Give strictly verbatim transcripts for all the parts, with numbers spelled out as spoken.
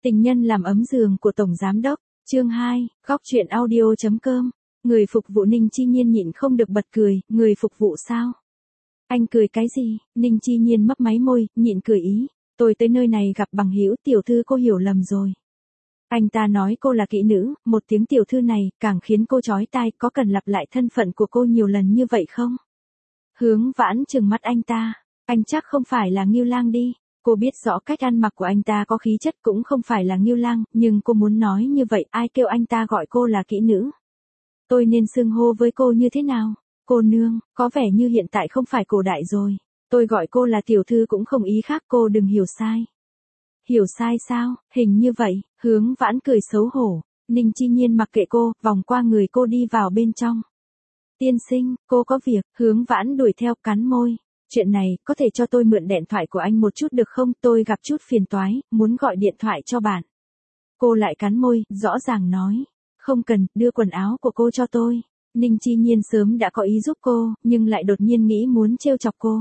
Tình nhân làm ấm giường của Tổng Giám Đốc, chương hai, góc truyện audio.com. Người phục vụ Ninh Chi Nhiên nhịn không được bật cười, người phục vụ sao? Anh cười cái gì? Ninh Chi Nhiên mấp máy môi, nhịn cười ý. Tôi tới nơi này gặp bằng hữu, tiểu thư cô hiểu lầm rồi. Anh ta nói cô là kỹ nữ, một tiếng tiểu thư này càng khiến cô chói tai, có cần lặp lại thân phận của cô nhiều lần như vậy không? Hướng Vãn trừng mắt anh ta, anh chắc không phải là Ngưu Lang đi. Cô biết rõ cách ăn mặc của anh ta có khí chất cũng không phải là Ngưu Lang, nhưng cô muốn nói như vậy, ai kêu anh ta gọi cô là kỹ nữ. Tôi nên xưng hô với cô như thế nào? Cô nương, có vẻ như hiện tại không phải cổ đại rồi. Tôi gọi cô là tiểu thư cũng không ý khác, cô đừng hiểu sai. Hiểu sai sao? Hình như vậy. Hướng Vãn cười xấu hổ. Ninh Chi Nhiên mặc kệ cô, vòng qua người cô đi vào bên trong. Tiên sinh, cô có việc. Hướng Vãn đuổi theo, cắn môi. Chuyện này, có thể cho tôi mượn điện thoại của anh một chút được không? Tôi gặp chút phiền toái, muốn gọi điện thoại cho bạn. Cô lại cắn môi, rõ ràng nói. Không cần, đưa quần áo của cô cho tôi. Ninh Chi Nhiên sớm đã có ý giúp cô, nhưng lại đột nhiên nghĩ muốn trêu chọc cô.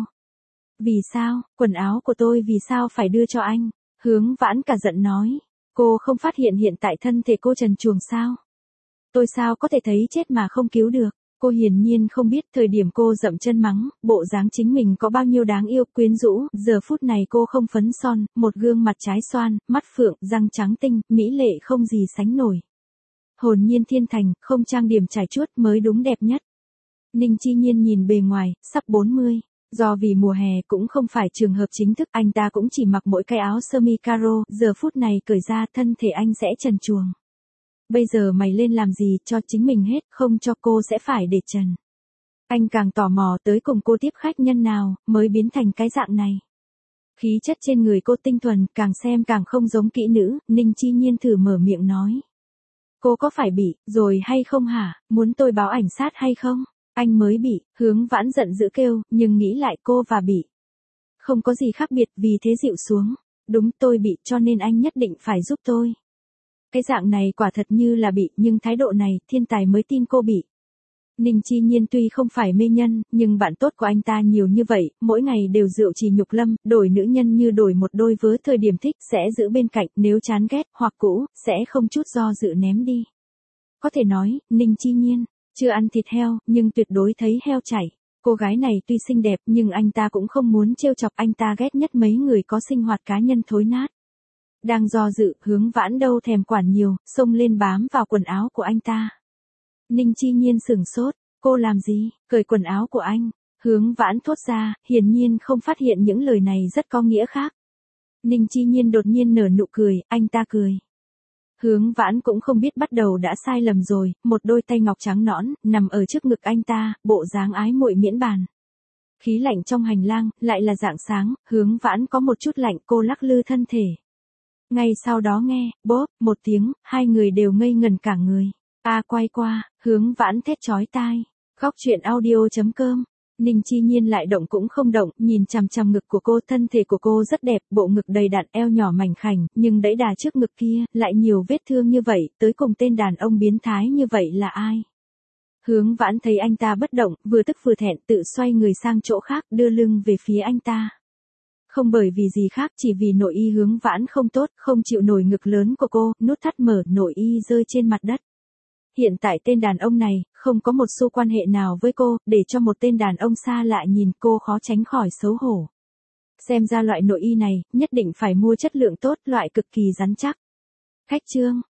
Vì sao, quần áo của tôi vì sao phải đưa cho anh? Hướng Vãn cả giận nói. Cô không phát hiện hiện tại thân thể cô trần truồng sao? Tôi sao có thể thấy chết mà không cứu được? Cô hiển nhiên không biết thời điểm cô dậm chân mắng, bộ dáng chính mình có bao nhiêu đáng yêu, quyến rũ, giờ phút này cô không phấn son, một gương mặt trái xoan, mắt phượng, răng trắng tinh, mỹ lệ không gì sánh nổi. Hồn nhiên thiên thành, không trang điểm trải chuốt mới đúng đẹp nhất. Ninh Chi Nhiên nhìn bề ngoài, sắp bốn mươi. Do vì mùa hè cũng không phải trường hợp chính thức, anh ta cũng chỉ mặc mỗi cái áo sơ mi caro, giờ phút này cởi ra thân thể anh sẽ trần truồng. Bây giờ mày lên làm gì cho chính mình hết, không cho cô sẽ phải để trần. Anh càng tò mò tới cùng cô tiếp khách nhân nào, mới biến thành cái dạng này. Khí chất trên người cô tinh thuần, càng xem càng không giống kỹ nữ, Ninh Chi Nhiên thử mở miệng nói. Cô có phải bị, rồi hay không hả, muốn tôi báo ảnh sát hay không? Anh mới bị, Hướng Vãn giận dữ kêu, nhưng nghĩ lại cô và bị. Không có gì khác biệt, vì thế dịu xuống. Đúng, tôi bị, cho nên anh nhất định phải giúp tôi. Cái dạng này quả thật như là bị, nhưng thái độ này, thiên tài mới tin cô bị. Ninh Chi Nhiên tuy không phải mê nhân, nhưng bạn tốt của anh ta nhiều như vậy, mỗi ngày đều rượu trì nhục lâm, đổi nữ nhân như đổi một đôi vớ, thời điểm thích sẽ giữ bên cạnh, nếu chán ghét hoặc cũ, sẽ không chút do dự ném đi. Có thể nói, Ninh Chi Nhiên chưa ăn thịt heo, nhưng tuyệt đối thấy heo chảy. Cô gái này tuy xinh đẹp, nhưng anh ta cũng không muốn trêu chọc, anh ta ghét nhất mấy người có sinh hoạt cá nhân thối nát. Đang do dự, Hướng Vãn đâu thèm quản nhiều, xông lên bám vào quần áo của anh ta. Ninh Chi Nhiên sửng sốt, cô làm gì, cởi quần áo của anh? Hướng Vãn thốt ra, hiển nhiên không phát hiện những lời này rất có nghĩa khác. Ninh Chi Nhiên đột nhiên nở nụ cười, anh ta cười. Hướng Vãn cũng không biết bắt đầu đã sai lầm rồi, một đôi tay ngọc trắng nõn, nằm ở trước ngực anh ta, bộ dáng ái muội miễn bàn. Khí lạnh trong hành lang, lại là rạng sáng, Hướng Vãn có một chút lạnh, cô lắc lư thân thể. Ngay sau đó nghe, bóp, một tiếng, hai người đều ngây ngần cả người. A quay qua, Hướng Vãn thét chói tai. Góc truyện audio.com. Ninh Chi Nhiên lại động cũng không động, nhìn chằm chằm ngực của cô, thân thể của cô rất đẹp, bộ ngực đầy đặn, eo nhỏ mảnh khảnh, nhưng đẫy đà trước ngực kia, lại nhiều vết thương như vậy, tới cùng tên đàn ông biến thái như vậy là ai? Hướng Vãn thấy anh ta bất động, vừa tức vừa thẹn, tự xoay người sang chỗ khác, đưa lưng về phía anh ta. Không bởi vì gì khác, chỉ vì nội y Hướng Vãn không tốt, không chịu nổi ngực lớn của cô, nút thắt mở, nội y rơi trên mặt đất. Hiện tại tên đàn ông này, không có một xu quan hệ nào với cô, để cho một tên đàn ông xa lạ nhìn cô khó tránh khỏi xấu hổ. Xem ra loại nội y này, nhất định phải mua chất lượng tốt, loại cực kỳ rắn chắc. Khách trương,